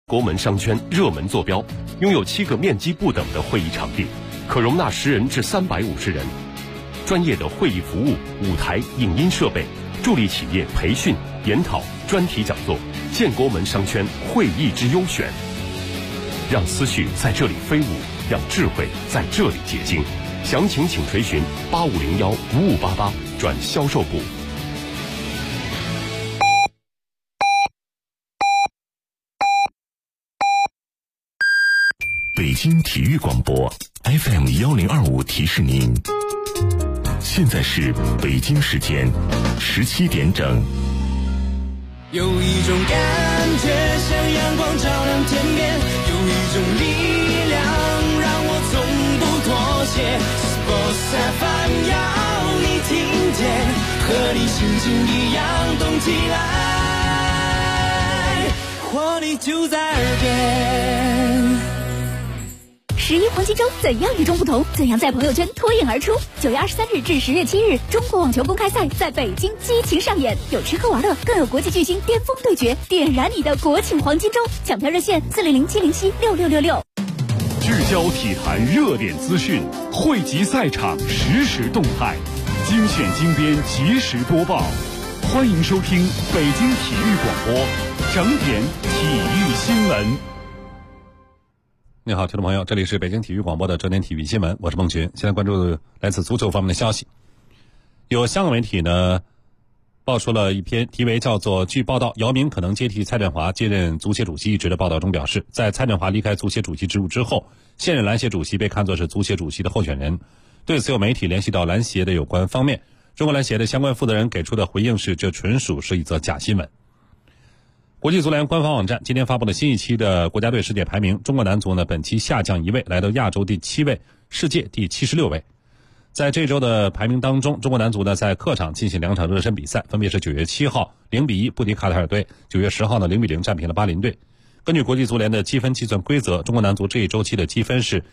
国门商圈热门坐标，拥有7个面积不等的会议场地，可容纳10人至350人。专业的会议服务、舞台、影音设备，助力企业培训、研讨、专题讲座，建国门商圈会议之优选。让思绪在这里飞舞，让智慧在这里结晶。详情请垂询8501-5588转销售部。 北京体育广播 FM1025提示您，现在是北京时间17点整。 有一种感觉像阳光照亮天边，有一种力量让我从不妥协。Sports FM 要你听见，和你心情一样动起来，活力就在耳边。 11黄金周怎样与众不同？怎样在朋友圈脱颖而出？9月23日至10月7日，中国网球公开赛在北京激情上演，有吃喝玩乐，更有国际巨星巅峰对决，点燃你的国庆黄金周！抢票热线400-707-6666。 聚焦体坛热点资讯，汇集赛场实时动态，精选精编及时播报。欢迎收听北京体育广播整点体育新闻。 你好，听众朋友，这里是北京体育广播的整点体育新闻，我是孟群。现在关注来自足球方面的消息。有香港媒体呢爆出了一篇题为叫做据报道姚明可能接替蔡振华接任足协主席一职的报道中表示，在蔡振华离开足协主席职务之后，现任篮协主席被看作是足协主席的候选人。对此有媒体联系到篮协的有关方面，中国篮协的相关负责人给出的回应是，这纯属是一则假新闻。国际足联官方网站今天发布了新一期的国家队世界排名，中国男足呢本期下降1位，来到亚洲第7位，世界第76位。在这周的排名当中，中国男足呢在客场进行2场热身比赛，分别是9月7号0-1不敌卡塔尔队，9月10号呢0-0战平了巴林队。根据国际足联的积分计算规则，中国男足这一周期的积分是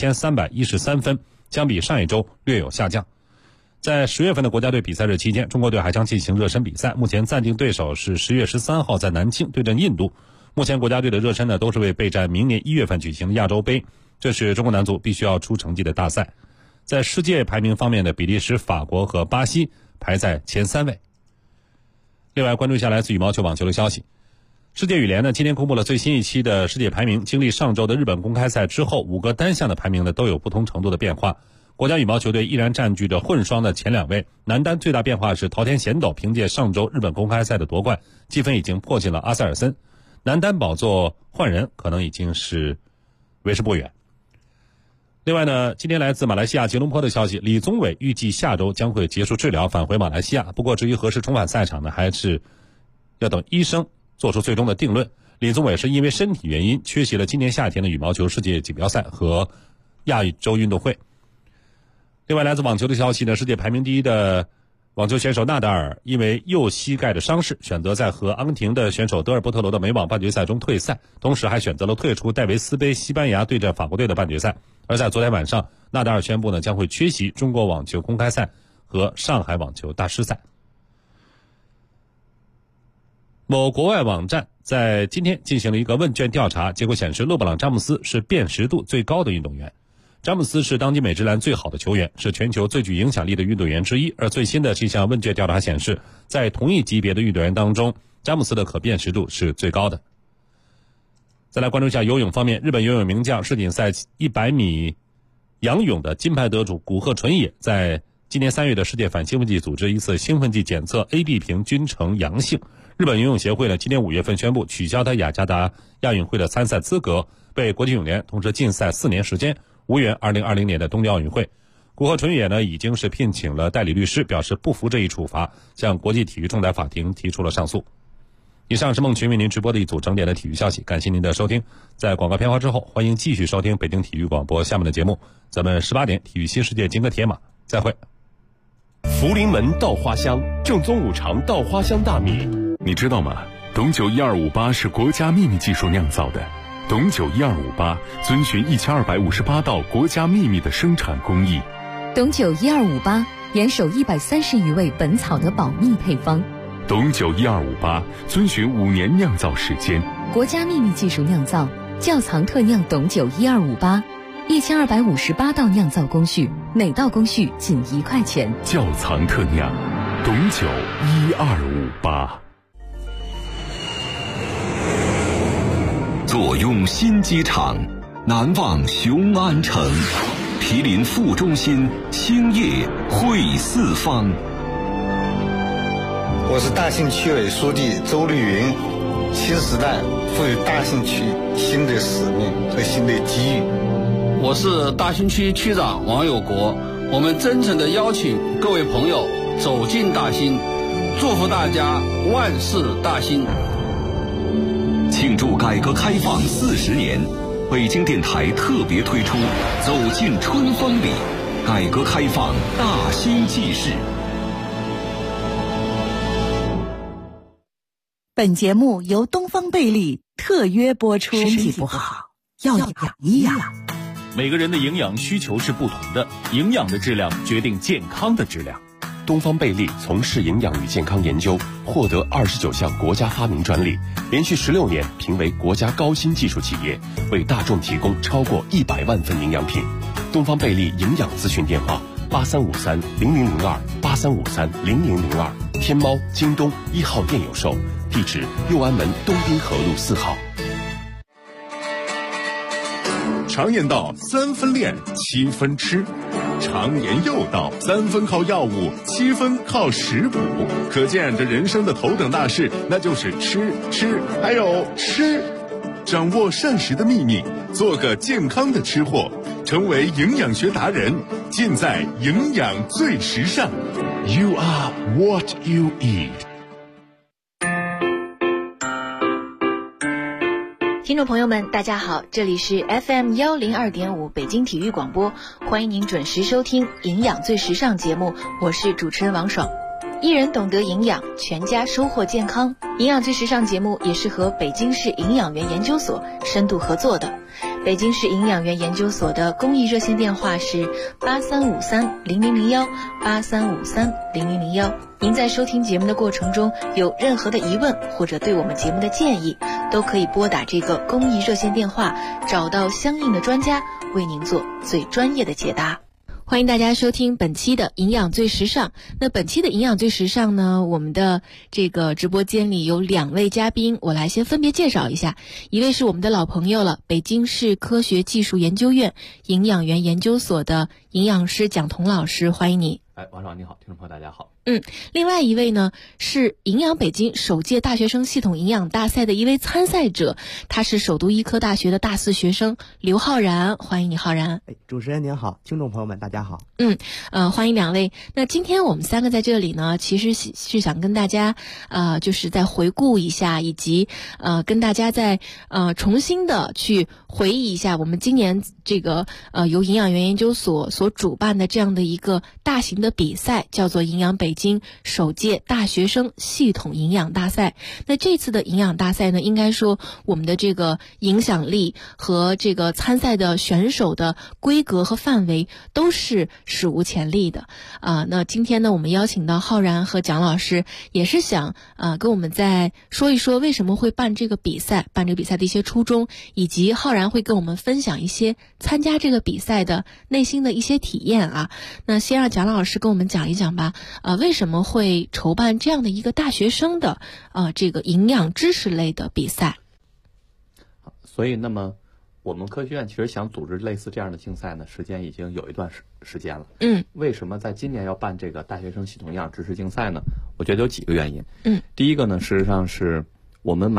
1313分，相比上一周略有下降。在10月份的国家队比赛日期间，中国队还将进行热身比赛，目前暂定对手是10月13号在南京对阵印度。目前国家队的热身呢都是为备战明年1月份举行的亚洲杯，这是中国男足必须要出成绩的大赛。在世界排名方面的比利时、法国和巴西排在前3位。另外关注一下来自羽毛球、网球的消息。世界羽联呢今天公布了最新一期的世界排名，经历上周的日本公开赛之后，5个单项的排名呢都有不同程度的变化。国家羽毛球队依然占据着混双的前2位，男单最大变化是桃田贤斗凭借上周日本公开赛的夺冠，积分已经迫近了阿塞尔森，男单宝座换人可能已经是为时不远。另外呢，今天来自马来西亚吉隆坡的消息，李宗伟预计下周将会结束治疗返回马来西亚，不过至于何时重返赛场呢，还是要等医生做出最终的定论。李宗伟是因为身体原因缺席了今年夏天的羽毛球世界锦标赛和亚洲运动会。另外来自网球的消息呢，世界排名第1的网球选手纳达尔因为右膝盖的伤势，选择在和阿根廷的选手德尔波特罗的美网半决赛中退赛，同时还选择了退出戴维斯杯西班牙对阵法国队的半决赛。而在昨天晚上，纳达尔宣布呢将会缺席中国网球公开赛和上海网球大师赛。某国外网站在今天进行了一个问卷调查，结果显示勒布朗·詹姆斯是辨识度最高的运动员。詹姆斯是当今美职篮最好的球员，是全球最具影响力的运动员之一。而最新的这项问卷调查显示，在同一级别的运动员当中，詹姆斯的可辨识度是最高的。再来关注一下游泳方面，日本游泳名将世锦赛100米仰泳的金牌得主古贺纯也，在今年3月的世界反兴奋剂组织一次兴奋剂检测 AB 瓶均呈阳性。日本游泳协会呢，今年5月份宣布取消他雅加达亚运会的参赛资格，被国际泳联同时禁赛4年时间，无缘2020年的东京奥运会。古贺纯也呢已经是聘请了代理律师，表示不服这一处罚，向国际体育仲裁法庭提出了上诉。以上是孟群为您直播的一组整点的体育消息，感谢您的收听。在广告片花之后，欢迎继续收听北京体育广播下面的节目，咱们18点体育新世界金戈铁马再会。 福临门稻花香，正宗五常稻花香大米。 你知道吗？董酒1258是国家秘密技术酿造的。董酒1258遵循1258道国家秘密的生产工艺。 董酒1258严守130余味本草的保密配方。 董酒1258遵循5年酿造时间， 国家秘密技术酿造，窖藏特酿董酒1258，1258道酿造工序，每道工序仅1块钱。 窖藏特酿董酒1258。 坐拥新机场，难忘雄安城，毗邻副中心，兴业汇四方。 我是大兴区委书记周绿云。新时代赋予大兴区新的使命和新的机遇。 我是大兴区区长王有国，我们真诚地邀请各位朋友走进大兴，祝福大家万事大兴。 庆祝改革开放40年，北京电台特别推出《走进春风里》，改革开放大兴纪事。 本节目由东方贝利特约播出。身体不好要养一养。 每个人的营养需求是不同的，营养的质量决定健康的质量。 东方贝利从事营养与健康研究，获得29项国家发明专利，连续16年评为国家高新技术企业，为大众提供超过100万份营养品。东方贝利营养咨询电话83530002，83530002，天猫、京东1号店有售，地址六安门东滨河路4号。 常言道3分练7分吃，常言又道3分靠药物7分靠食补，可见这人生的头等大事那就是吃还有吃。掌握膳食的秘密，做个健康的吃货，成为营养学达人，尽在营养最时尚。 You are what you eat。 听众朋友们大家好，这里是 FM102.5 北京体育广播，欢迎您准时收听营养最时尚节目，我是主持人王爽。一人懂得营养，全家收获健康。营养最时尚节目也是和北京市营养员研究所深度合作的。北京市营养员研究所的公益热线电话是83530001 83530001。您在收听节目的过程中有任何的疑问或者对我们节目的建议，都可以拨打这个公益热线电话，找到相应的专家为您做最专业的解答。欢迎大家收听本期的营养最时尚。那本期的营养最时尚呢，我们的这个直播间里有2位嘉宾，我来先分别介绍一下。一位是我们的老朋友了，北京市科学技术研究院营养员研究所的营养师蒋彤老师，欢迎你。 王老你好，听众朋友大家好。 另外一位呢是营养北京首届大学生系统营养大赛的一位参赛者，他是首都医科大学的大4学生刘浩然，欢迎你浩然。 主持人您好，听众朋友们大家好。 欢迎2位。那今天我们3个在这里呢，其实是想跟大家就是再回顾一下，以及跟大家再重新的去回忆一下我们今年这个由营养员研究所所主办的这样的一个大型的比赛，叫做营养北京首届大学生系统营养大赛。那这次的营养大赛呢，应该说我们的这个影响力和这个参赛的选手的规格和范围都是史无前例的那今天呢，我们邀请到浩然和蒋老师，也是想跟我们再说一说为什么会办这个比赛的一些初衷，以及浩然会跟我们分享一些参加这个比赛的内心的一些体验那先让蒋老师跟我们讲一讲吧，为什么会筹办这样的一个大学生的这个营养知识类的比赛？ 所以那么我们科学院其实想组织类似这样的竞赛呢，时间已经有一段时间了。为什么在今年要办这个大学生系统营养知识竞赛呢？我觉得有几个原因。第一个呢，事实上是我们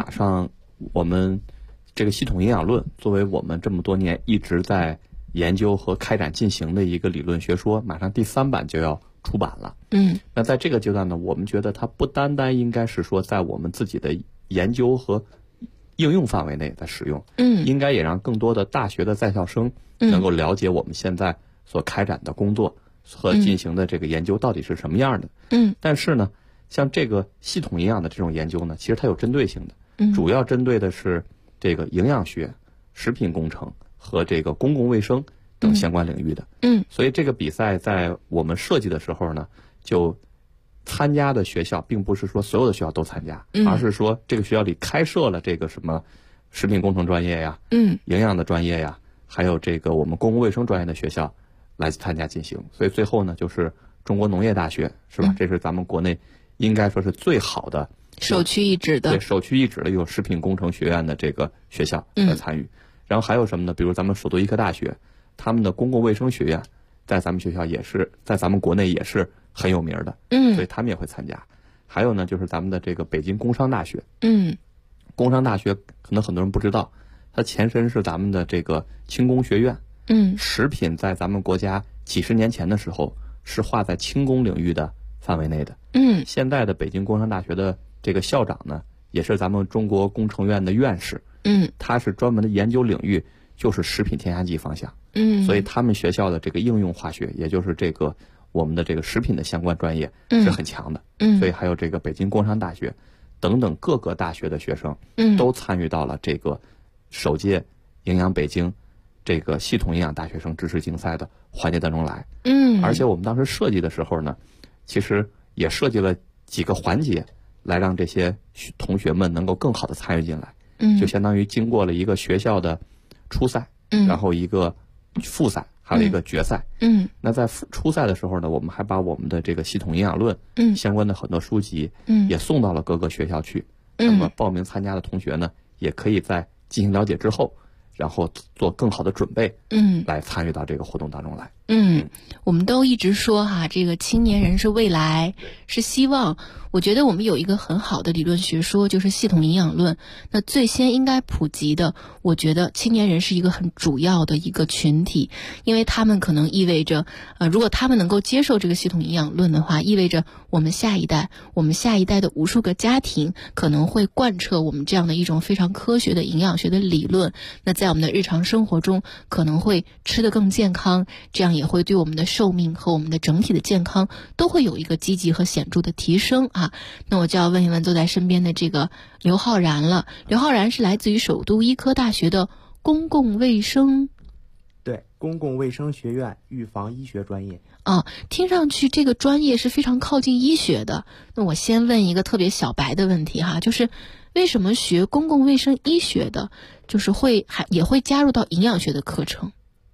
这个系统营养论作为我们这么多年一直在研究和开展进行的一个理论学说，马上第3版就要出版了。那在这个阶段呢，我们觉得它不单单应该是说在我们自己的研究和应用范围内在使用，应该也让更多的大学的在校生能够了解我们现在所开展的工作和进行的这个研究到底是什么样的。但是呢，像这个系统营养的这种研究呢，其实它有针对性的，主要针对的是这个营养学、食品工程和这个公共卫生等相关领域的。所以这个比赛在我们设计的时候呢，就参加的学校并不是说所有的学校都参加，而是说这个学校里开设了这个什么食品工程专业呀，营养的专业呀，还有这个我们公共卫生专业的学校来参加进行。所以最后呢，就是中国农业大学，是吧？这是咱们国内应该说是最好的首屈一指的， 对，首屈一指的有食品工程学院的这个学校来参与。然后还有什么呢？比如咱们首都医科大学，他们的公共卫生学院在咱们学校也是，在咱们国内也是很有名的，所以他们也会参加。还有呢，就是咱们的这个北京工商大学，工商大学可能很多人不知道，它前身是咱们的这个轻工学院，食品在咱们国家几十年前的时候是划在轻工领域的范围内的，现在的北京工商大学的这个校长呢，也是咱们中国工程院的院士，他是专门的研究领域就是食品添加剂方向，所以他们学校的这个应用化学，也就是这个我们的这个食品的相关专业是很强的，所以还有这个北京工商大学等等各个大学的学生，都参与到了这个首届营养北京这个系统营养大学生知识竞赛的环节当中来，而且我们当时设计的时候呢，其实也设计了几个环节，来让这些同学们能够更好的参与进来，就相当于经过了一个学校的初赛，然后一个复赛，还有一个决赛。那在初赛的时候呢，我们还把我们的这个系统营养论相关的很多书籍也送到了各个学校去。那么报名参加的同学呢，也可以在进行了解之后，然后做更好的准备，来参与到这个活动当中来。 我们都一直说哈，这个青年人是未来，是希望。我觉得我们有一个很好的理论学说，就是系统营养论。那最先应该普及的，我觉得青年人是一个很主要的一个群体，因为他们可能意味着，如果他们能够接受这个系统营养论的话，意味着我们下一代的无数个家庭可能会贯彻我们这样的一种非常科学的营养学的理论。那在我们的日常生活中，可能会吃得更健康，这样也会对我们的寿命和我们的整体的健康都会有一个积极和显著的提升啊。那我就要问一问坐在身边的这个刘浩然了。刘浩然是来自于首都医科大学的公共卫生， 对，公共卫生学院预防医学专业。 听上去这个专业是非常靠近医学的。那我先问一个特别小白的问题哈，就是为什么学公共卫生医学的，就是也会加入到营养学的课程？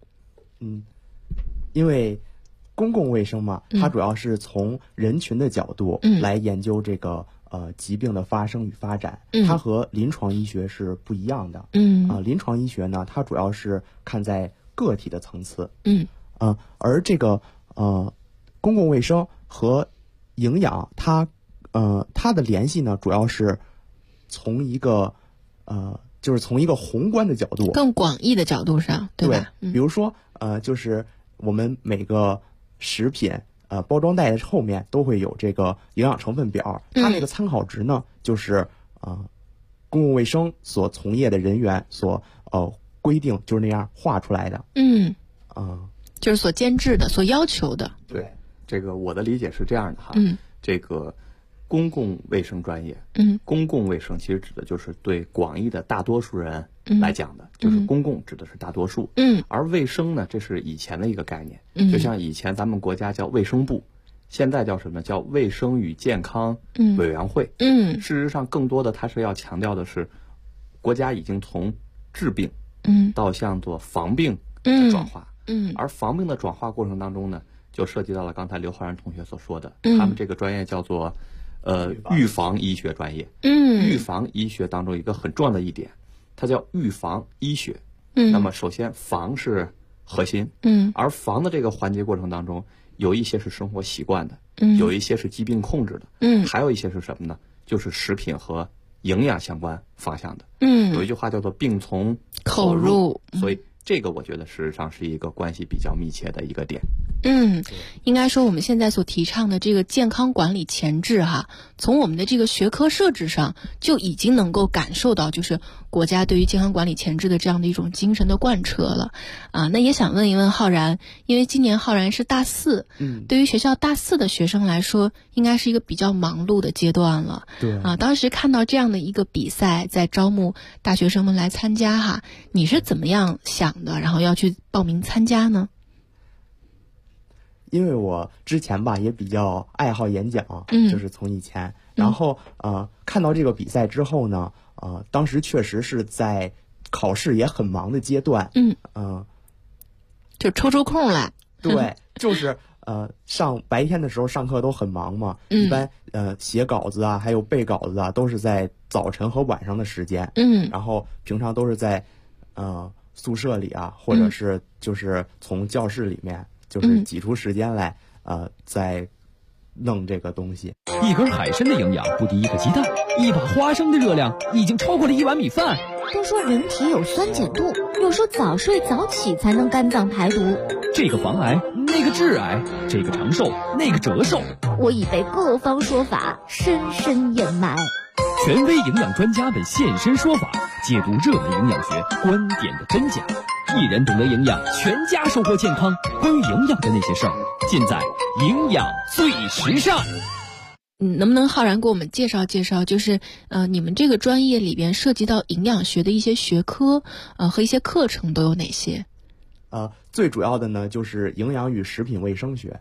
因为公共卫生嘛，它主要是从人群的角度来研究这个疾病的发生与发展，它和临床医学是不一样的。临床医学呢，它主要是看在个体的层次。而这个公共卫生和营养，它的联系呢，主要是从一个就是从一个宏观的角度， 更广义的角度上，对吧？ 比如说就是我们每个食品包装袋的后面都会有这个营养成分表，它那个参考值呢，就是公共卫生所从业的人员所规定，就是那样画出来的。 就是所监制的，所要求的。 对，这个我的理解是这样的哈。这个公共卫生专业，公共卫生其实指的就是对广义的大多数人来讲的，就是公共指的是大多数，而卫生呢，这是以前的一个概念，就像以前咱们国家叫卫生部，现在叫什么？叫卫生与健康委员会。事实上，更多的它是要强调的是，国家已经从治病，到向做防病的转化，而防病的转化过程当中呢，就涉及到了刚才刘浩然同学所说的，他们这个专业叫做预防医学专业。预防医学当中一个很重要的一点，它叫预防医学。那么首先防是核心，而防的这个环节过程当中，有一些是生活习惯的，有一些是疾病控制的，还有一些是什么呢？就是食品和营养相关方向的。有一句话叫做病从口入，所以这个我觉得事实上是一个关系比较密切的一个点。 应该说我们现在所提倡的这个健康管理前置哈，从我们的这个学科设置上就已经能够感受到，就是国家对于健康管理前置的这样的一种精神的贯彻了。那也想问一问浩然，因为今年浩然是大4，对于学校大4的学生来说，应该是一个比较忙碌的阶段了。 对当时看到这样的一个比赛，在招募大学生们来参加哈，你是怎么样想的？然后要去报名参加呢？ 因为我之前吧也比较爱好演讲，就是从以前，然后看到这个比赛之后呢， 当时确实是在考试也很忙的阶段， 就抽空来。 对，就是白天的时候上课都很忙嘛，一般写稿子啊，还有背稿子啊，都是在早晨和晚上的时间，然后平常都是在宿舍里啊，或者是就是从教室里面就是挤出时间来在弄这个东西。 一根海参的营养不敌一个鸡蛋，一把花生的热量已经超过了1碗米饭。 都说人体有酸碱度，有说早睡早起才能肝脏排毒。 这个防癌，那个致癌，这个长寿，那个折寿。 我已被各方说法深深掩埋。 权威营养专家们现身说法，解读热门营养学观点的真假。一人懂得营养，全家收获健康。关于营养的那些事儿，尽在营养最时尚。 能不能浩然给我们介绍介绍，就是你们这个专业里边涉及到营养学的一些学科和一些课程都有哪些？ 最主要的呢就是营养与食品卫生学。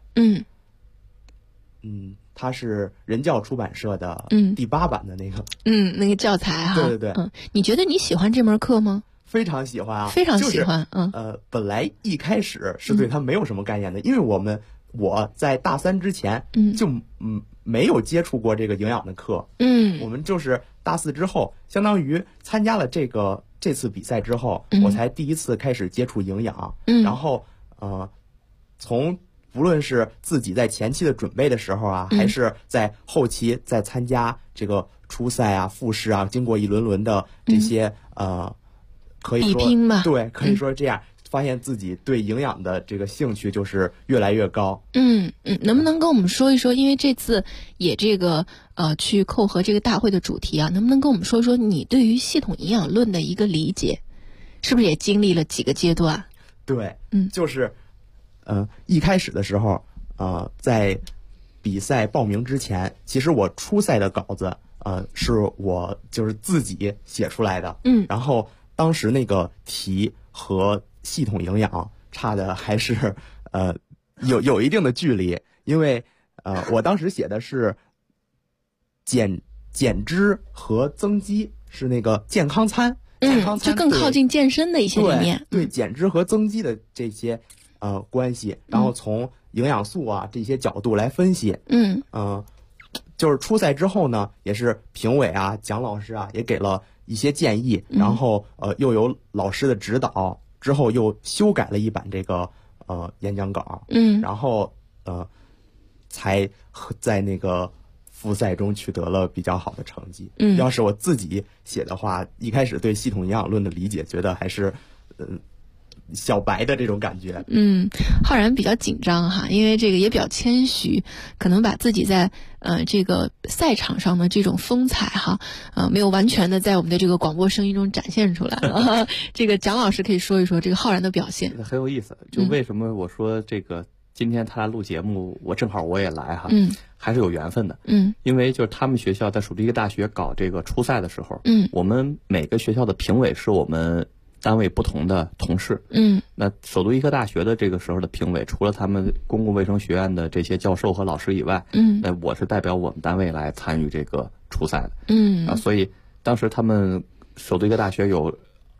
它是人教出版社的第8版的那个那个教材哈。 对对对。 你觉得你喜欢这门课吗？ 非常喜欢啊， 非常喜欢。 本来一开始是对它没有什么概念的，因为我在大3之前就没有接触过这个营养的课。我们就是大4之后，相当于参加了这次比赛之后，我才第一次开始接触营养。然后从不论是自己在前期的准备的时候啊，还是在后期在参加这个初赛啊、复试啊，经过一轮轮的这些可以说比拼吧， 对，可以说这样。发现自己对营养的这个兴趣就是越来越高。 能不能跟我们说一说，因为这次也这个去扣合这个大会的主题啊，能不能跟我们说说你对于系统营养论的一个理解，是不是也经历了几个阶段？ 对，就是一开始的时候在比赛报名之前，其实我初赛的稿子是我就是自己写出来的。然后当时那个题和系统营养差的还是有一定的距离，因为我当时写的是减脂和增肌，是那个健康餐， 就更靠近健身的一些理念。 对减脂和增肌的这些关系，然后从营养素啊这些角度来分析。就是初赛之后呢，也是评委啊、蒋老师啊也给了一些建议，然后又有老师的指导。之后又修改了一版这个演讲稿，然后才在那个复赛中取得了比较好的成绩。要是我自己写的话，一开始对系统营养论的理解，觉得还是小白的这种感觉。 浩然比较紧张哈，因为这个也比较谦虚，可能把自己在这个赛场上的这种风采哈，没有完全的在我们的这个广播声音中展现出来了。这个蒋老师可以说一说这个浩然的表现。 很有意思，就为什么我说这个今天他来录节目，我正好我也来哈，还是有缘分的。因为就是他们学校在首都医科大学搞这个初赛的时候，我们每个学校的评委是我们单位不同的同事。那首都医科大学的这个时候的评委，除了他们公共卫生学院的这些教授和老师以外，那我是代表我们单位来参与这个初赛的。所以当时他们首都医科大学有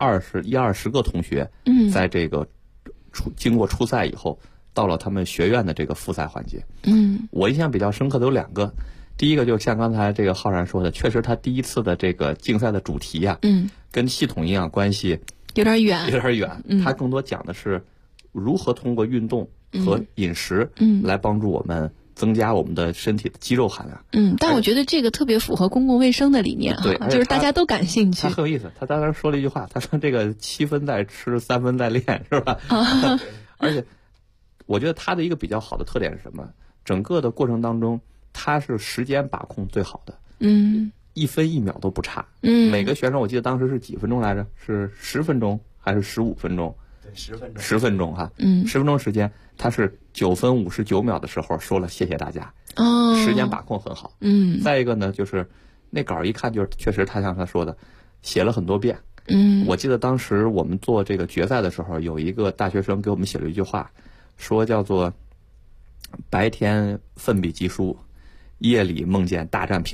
20个同学，在这个经过初赛以后，到了他们学院的这个复赛环节。我印象比较深刻的有2个。第一个就像刚才这个浩然说的，确实他第一次的这个竞赛的主题呀，跟系统营养关系有点远。 他更多讲的是如何通过运动和饮食来帮助我们增加我们的身体的肌肉含量。 但我觉得这个特别符合公共卫生的理念哈，就是大家都感兴趣。 他很有意思，他当时说了一句话，他说这个7分在吃，3分在练，是吧？而且我觉得他的一个比较好的特点是什么？整个的过程当中，他是时间把控最好的。1分1秒都不差。每个选手我记得当时是几分钟来着？是10分钟还是15分钟？ 对，10分钟。 10分钟哈。10分钟时间，他是9分59秒的时候说了谢谢大家。时间把控很好。再一个呢，就是那稿一看就是确实他像他说的，写了很多遍。我记得当时我们做这个决赛的时候，有一个大学生给我们写了一句话，说叫做白天奋笔疾书，夜里梦见大战评委。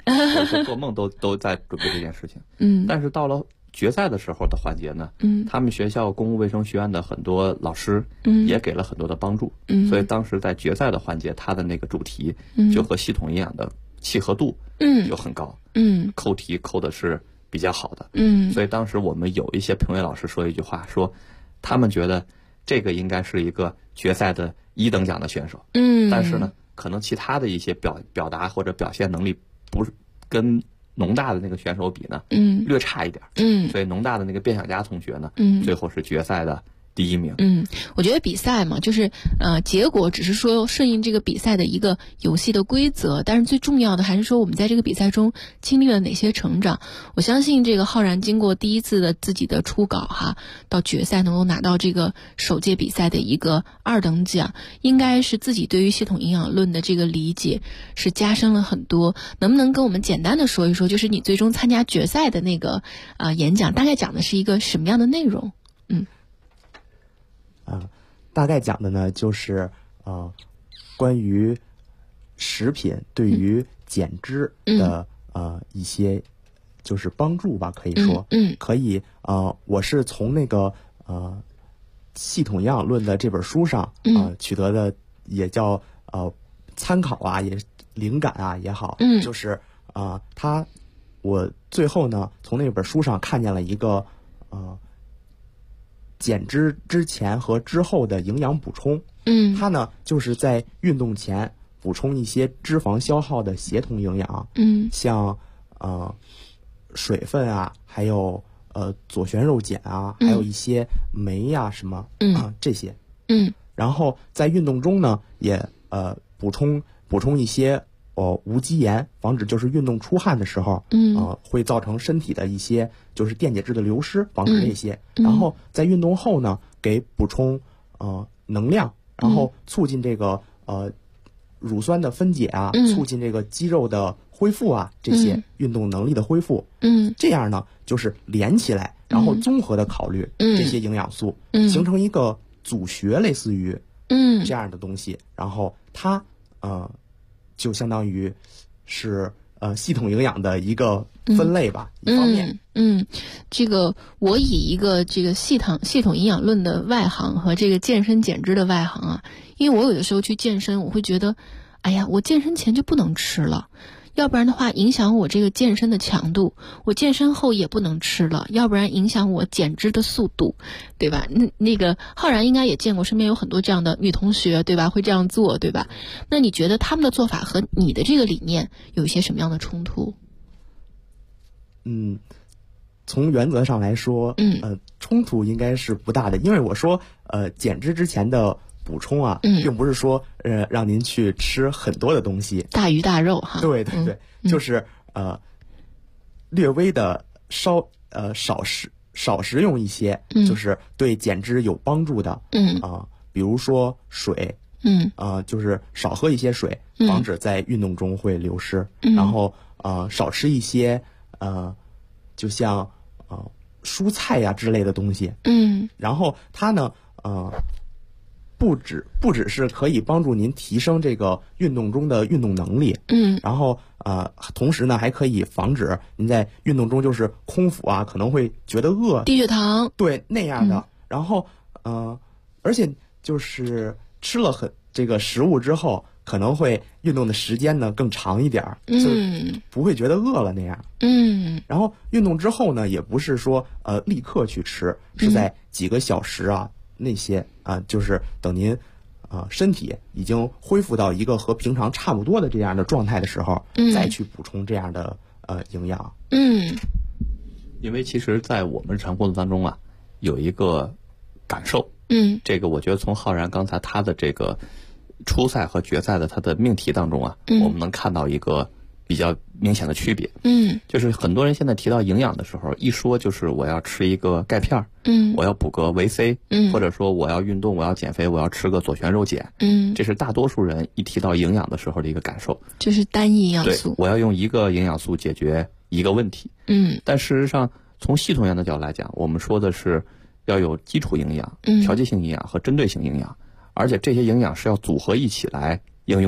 做梦都在准备这件事情。但是到了决赛的时候的环节呢，他们学校公共卫生学院的很多老师也给了很多的帮助，所以当时在决赛的环节，他的那个主题就和系统营养的契合度就很高，扣题扣的是比较好的，所以当时我们有一些评委老师说一句话，说他们觉得这个应该是一个决赛的1等奖的选手，但是呢，可能其他的一些表达或者表现能力不是跟农大的那个选手比呢，略差一点，所以农大的那个卞小佳同学呢，最后是决赛的第1名。 我觉得比赛嘛，就是结果只是说顺应这个比赛的一个游戏的规则，但是最重要的还是说我们在这个比赛中经历了哪些成长。我相信这个浩然经过第一次的自己的初稿到决赛能够拿到这个首届比赛的一个2等奖，应该是自己对于系统营养论的这个理解是加深了很多。能不能跟我们简单的说一说，就是你最终参加决赛的那个演讲大概讲的是一个什么样的内容？ 大概讲的呢，就是关于食品对于减脂的一些就是帮助吧，可以说，可以我是从那个系统营养论的这本书上取得的，也叫参考啊，也灵感啊也好，就是我最后呢从那本书上看见了一个减脂之前和之后的营养补充，它呢就是在运动前补充一些脂肪消耗的协同营养，像水分啊，还有左旋肉碱啊，还有一些酶呀什么这些，然后在运动中呢也补充一些无机盐，防止就是运动出汗的时候，会造成身体的一些就是电解质的流失，防止这些。然后在运动后呢，给补充能量，然后促进这个乳酸的分解啊，促进这个肌肉的恢复啊，这些运动能力的恢复。这样呢就是连起来，然后综合的考虑这些营养素，形成一个组学，类似于这样的东西。然后它就相当于是系统营养的一个分类吧，一方面。 这个我以一个这个系统营养论的外行和这个健身减脂的外行因为我有的时候去健身，我会觉得，哎呀，我健身前就不能吃了，要不然的话影响我这个健身的强度，我健身后也不能吃了，要不然影响我减脂的速度，对吧？那个浩然应该也见过，身边有很多这样的女同学，对吧？会这样做，对吧？那你觉得他们的做法和你的这个理念有一些什么样的冲突？ 从原则上来说，冲突应该是不大的，因为我说减脂之前的补充并不是说让您去吃很多的东西， 大鱼大肉对，就是略微的少食用一些，就是对减脂有帮助的，比如说水，就是少喝一些水，防止在运动中会流失，然后少吃一些就像蔬菜呀之类的东西，然后它呢不只是可以帮助您提升这个运动中的运动能力，然后同时呢还可以防止您在运动中就是空腹可能会觉得饿， 低血糖， 对那样的，然后而且就是吃了这个食物之后，可能会运动的时间呢更长一点，就不会觉得饿了那样，然后运动之后呢，也不是说立刻去吃，是在几个小时那些就是等您身体已经恢复到一个和平常差不多的这样的状态的时候，再去补充这样的营养。 因为其实在我们日常工作当中有一个感受，这个我觉得从浩然刚才他的这个初赛和决赛的他的命题当中我们能看到一个比较明显的区别，就是很多人现在提到营养的时候，一说就是我要吃一个钙片，我要补个维 C，或者说我要运动，我要减肥，我要吃个左旋肉碱，这是大多数人一提到营养的时候的一个感受， 就是单一营养素， 对，我要用一个营养素解决一个问题，但事实上从系统营养的角度来讲，我们说的是要有基础营养、调节性营养和针对性营养，而且这些营养是要组合一起来应用的。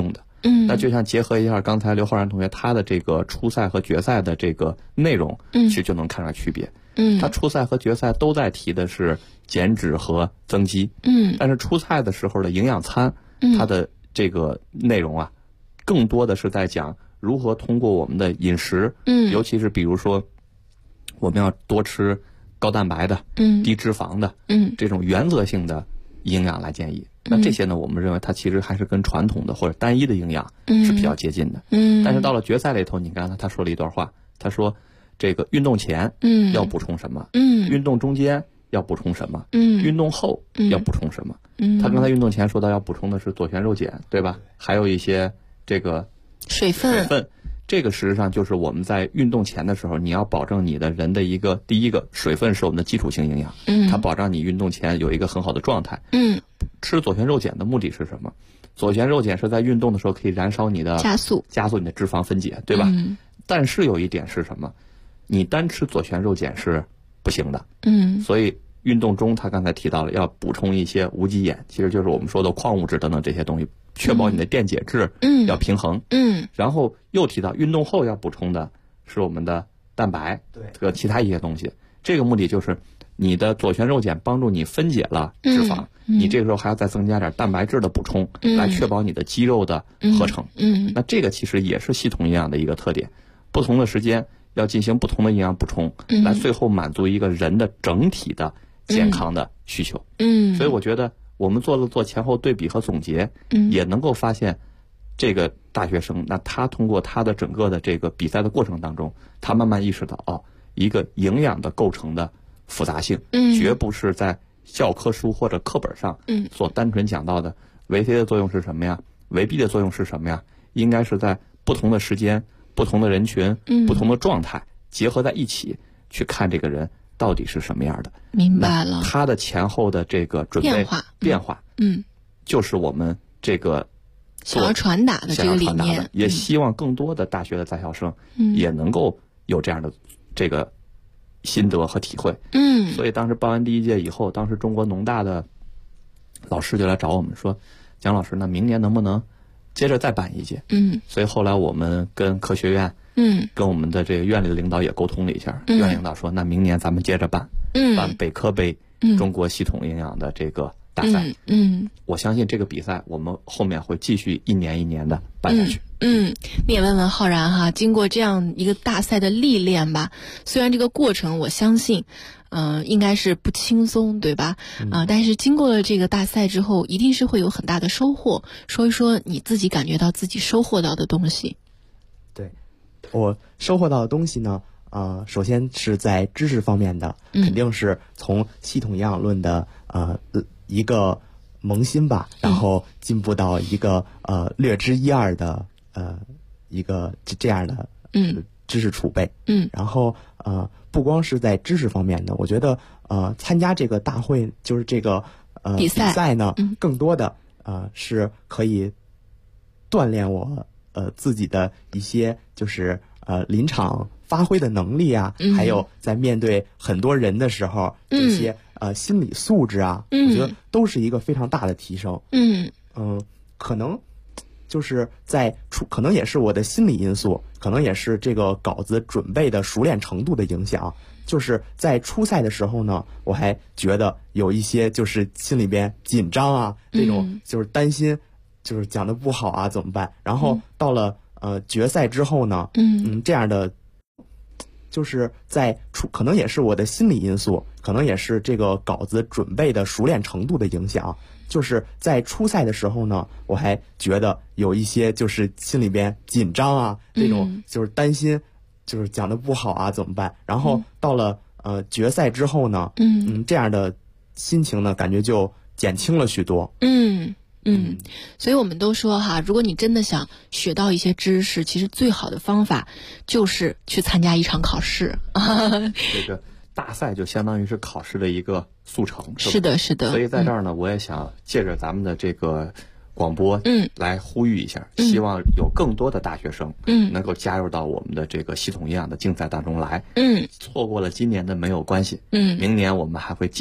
那就像结合一下刚才刘浩然同学他的这个初赛和决赛的这个内容，其实就能看出来区别。他初赛和决赛都在提的是减脂和增肌，但是初赛的时候的营养餐，它的这个内容啊，更多的是在讲如何通过我们的饮食，尤其是比如说我们要多吃高蛋白的，低脂肪的，这种原则性的营养来建议。那这些呢，我们认为它其实还是跟传统的或者单一的营养是比较接近的。但是到了决赛里头，你看他说了一段话，他说这个运动前要补充什么，运动中间要补充什么，运动后要补充什么。他刚才运动前说到要补充的是左旋肉碱，对吧？还有一些这个水分。 这个事实上就是我们在运动前的时候，你要保证你的人的一个第一个水分是我们的基础性营养，它保障你运动前有一个很好的状态。吃左旋肉碱的目的是什么？左旋肉碱是在运动的时候可以燃烧你的加速你的脂肪分解，对吧？但是有一点是什么？你单吃左旋肉碱是不行的。所以运动中他刚才提到了要补充一些无机盐，其实就是我们说的矿物质等等这些东西，确保你的电解质要平衡。然后又提到运动后要补充的是我们的蛋白和其他一些东西。这个目的就是你的左旋肉碱帮助你分解了脂肪，你这个时候还要再增加点蛋白质的补充，来确保你的肌肉的合成。那这个其实也是系统营养的一个特点，不同的时间要进行不同的营养补充，来最后满足一个人的整体的健康的需求。所以我觉得我们做前后对比和总结，也能够发现这个大学生，那他通过他的整个的这个比赛的过程当中，他慢慢意识到一个营养的构成的复杂性，绝不是在教科书或者课本上所单纯讲到的维 C 的作用是什么呀，维 B 的作用是什么呀，应该是在不同的时间、不同的人群、不同的状态结合在一起去看这个人到底是什么样的。 明白了。 他的前后的这个准备变化，就是我们这个想要传达的这个理念， 也希望更多的大学的在校生也能够有这样的这个心得和体会。所以当时办完第一届以后，当时中国农大的老师就来找我们说，蒋老师，那明年能不能接着再办一届？所以后来我们跟科学院跟我们的这个院里的领导也沟通了一下，院领导说那明年咱们接着办北科杯中国系统营养的这个大赛。我相信这个比赛我们后面会继续一年一年的办下去。 你也问问浩然哈，经过这样一个大赛的历练吧，虽然这个过程我相信应该是不轻松，对吧？但是经过了这个大赛之后，一定是会有很大的收获。说一说你自己感觉到自己收获到的东西。 对，我收获到的东西呢，首先是在知识方面的，肯定是从系统营养论的一个萌新吧，然后进步到一个略知一二的一个这样的知识储备。然后不光是在知识方面的，我觉得参加这个大会就是这个比赛呢，更多的是可以锻炼我自己的一些就是临场发挥的能力啊，还有在面对很多人的时候这些心理素质啊，我觉得都是一个非常大的提升。可能就是可能也是我的心理因素，可能也是这个稿子准备的熟练程度的影响。就是在初赛的时候呢，我还觉得有一些就是心里边紧张啊，这种就是担心，就是讲的不好啊怎么办？然后到了决赛之后呢，这样的就是可能也是我的心理因素，可能也是这个稿子准备的熟练程度的影响。就是在初赛的时候呢，我还觉得有一些就是心里边紧张啊，这种就是担心，就是讲的不好啊怎么办？然后到了决赛之后呢，这样的心情呢，感觉就减轻了许多。 所以我们都说哈，如果你真的想学到一些知识，其实最好的方法就是去参加一场考试。 这个大赛就相当于是考试的一个速成。 是的，是的。 所以在这儿呢，我也想借着咱们的这个广播，来呼吁一下，希望有更多的大学生，能够加入到我们的这个系统营养的竞赛当中来。错过了今年的没有关系，明年我们还会继续